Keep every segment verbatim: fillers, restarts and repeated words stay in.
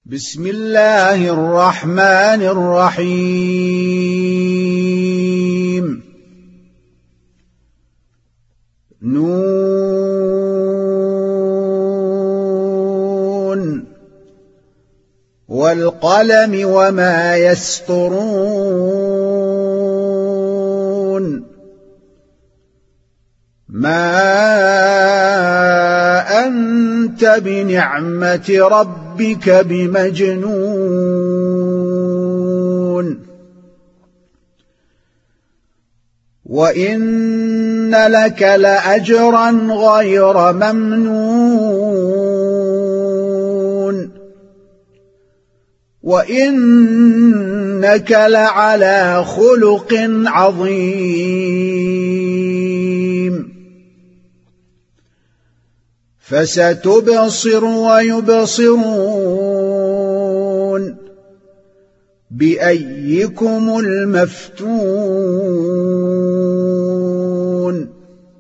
بسم الله الرحمن الرحيم. نون والقلم وما يسطرون. ما أنت بنعمة ربك بمجنون. وإن لك لأجرا غير ممنون. وإنك لعلى خلق عظيم. فستبصر ويبصرون بأيكم المفتون.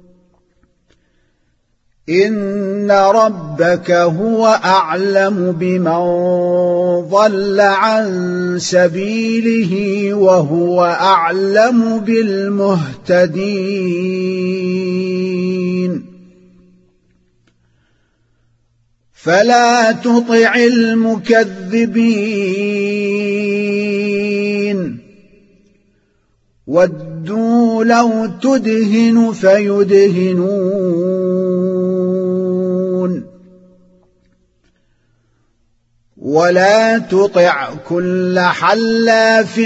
إن ربك هو أعلم بمن ضل عن سبيله وهو أعلم بالمهتدين. فلا تطع المكذبين. ودوا لو تدهن فيدهنون. ولا تطع كل حلاف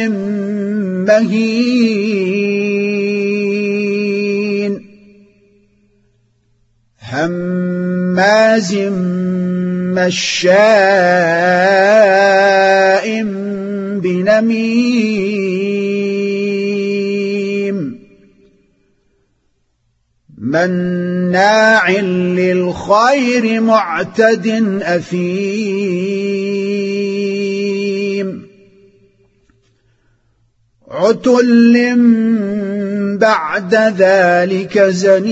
مهين هماز مشاء بنميم مناع للخير معتد أثيم. عتل بعد ذلك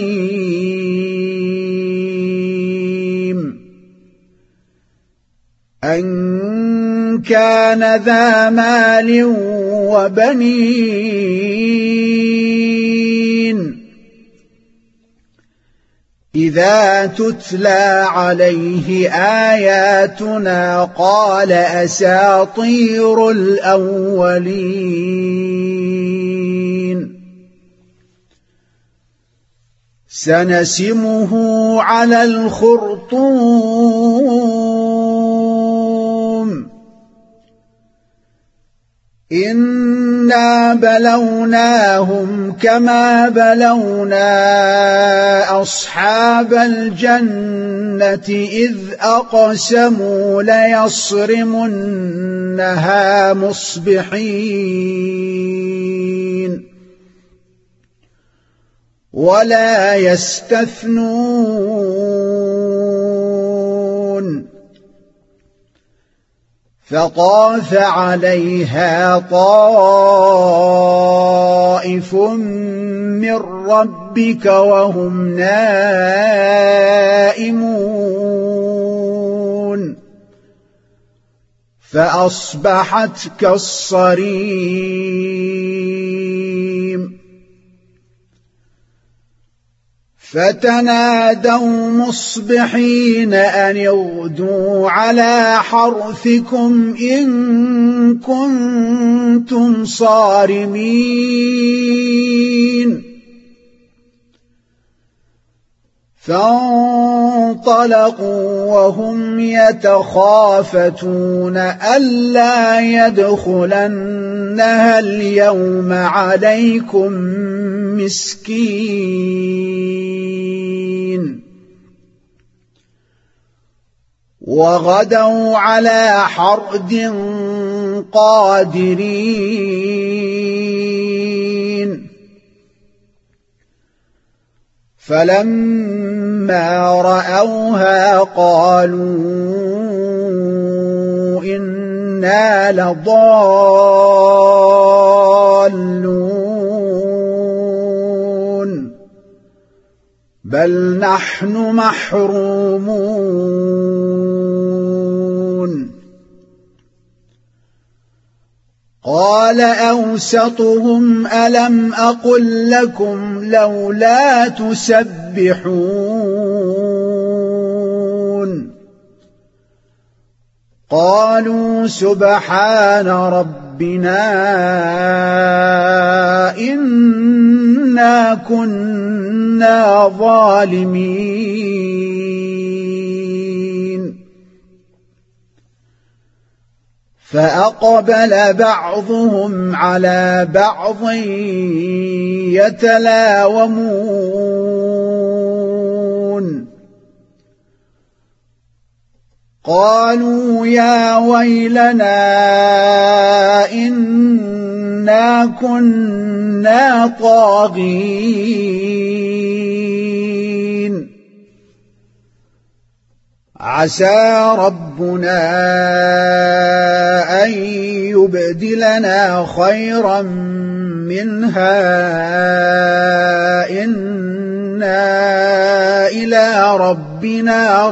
زنيم. أن كان ذا مال وبنين إذا تتلى عليه آياتنا قال أساطير الأولين. سنسمه على الخرطوم. إنا بلوناهم كما بلونا أصحاب الجنة إذ أقسموا ليصرمنها مصبحين ولا يستثنون. فطاف عليها طائف من ربك وهم نائمون فأصبحت كالصريم. فتنادوا مصبحين أن اغدوا على حرثكم إن كنتم صارمين. فانطلقوا وهم يتخافتون ألا يدخلنها اليوم عليكم مسكين. وغدوا على حرد قادرين. فلما رأوها قالوا إنا لضالون بل نحن محرومون قال أوسطهم ألم أقل لكم لولا تسبحون قالوا سبحان ربنا إنا كنا ظالمين فأقبل بعضهم على بعض يتلاومون قالوا يا ويلنا إنا كنا طاغين عسى ربنا أن يبدلنا خيرا منها إنا إلى ربنا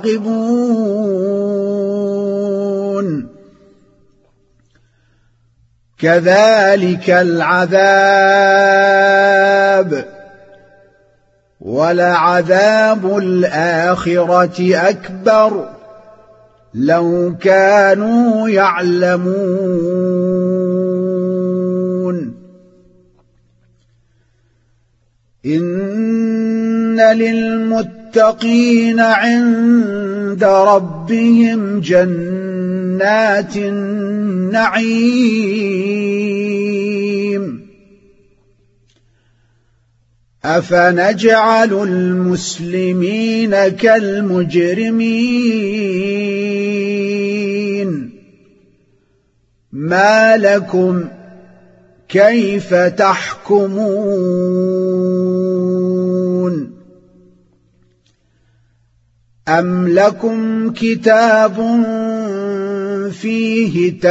راغبون كذلك العذاب ولعذاب الآخرة أكبر لو كانوا يعلمون إن للمتقين عند ربهم جنات النعيم أفنجعل المسلمين كالمجرمين ما لكم كيف تحكمون أم لكم كتاب فيه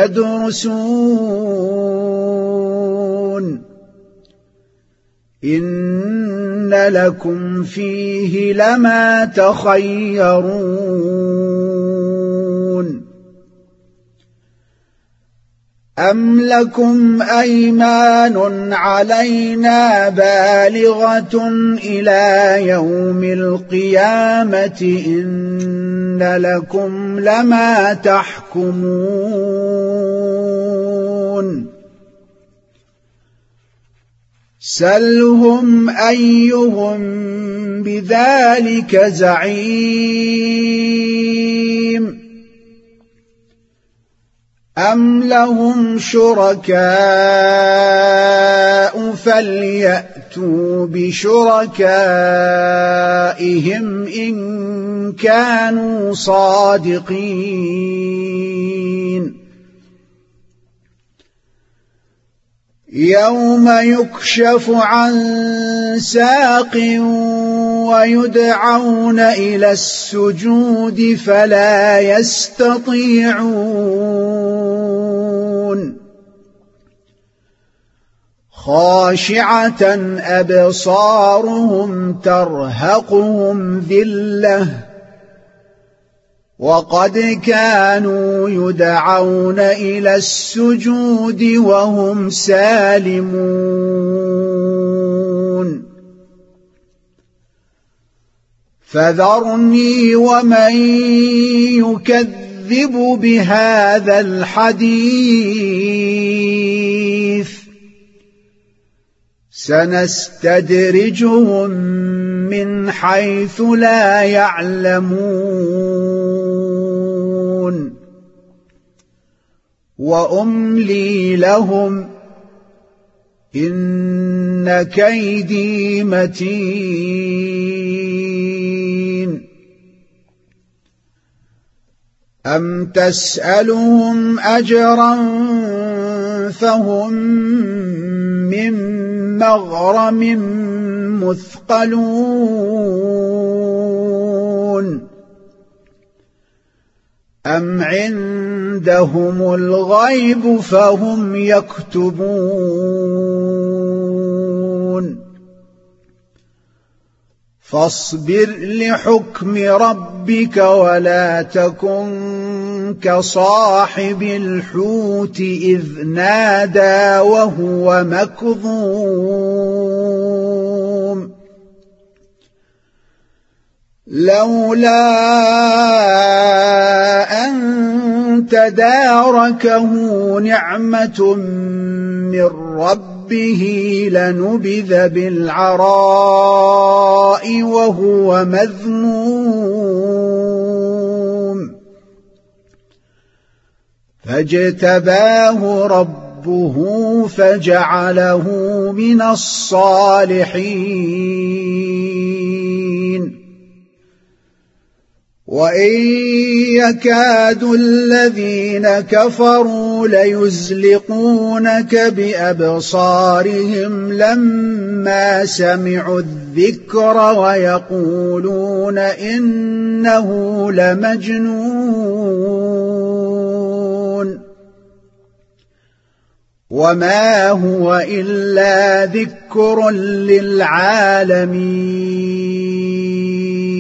تدرسون إن لكم فيه لما تخيرون أم لكم أيمان علينا بالغة إلى يوم القيامة إن لكم لما تحكمون سلهم أيهم بذلك زعيم أم لهم شركاء فليأتوا بشركائهم إن كانوا صادقين يوم يكشف عن ساق ويدعون إلى السجود فلا يستطيعون خاشعة أبصارهم ترهقهم ذلة وقد كانوا يدعون إلى السجود وهم سالمون فذرني ومن يكذب بهذا الحديث سنستدرجهم من حيث لا يعلمون وأملي لهم إن كيدي متين أم تسألهم أجرا فهم من مغرم مثقلون أم عندهم الغيب فهم يكتبون فاصبر لحكم ربك ولا تكن كصاحب الحوت إذ نادى وهو مكظوم لولا أن تداركه نعمة من ربه لنبذ بالعراء وهو مذموم فاجتباه ربه فجعله من الصالحين وإن يكاد الذين كفروا ليزلقونك بأبصارهم لما سمعوا الذكر ويقولون إنه لمجنون وما هو إلا ذكر للعالمين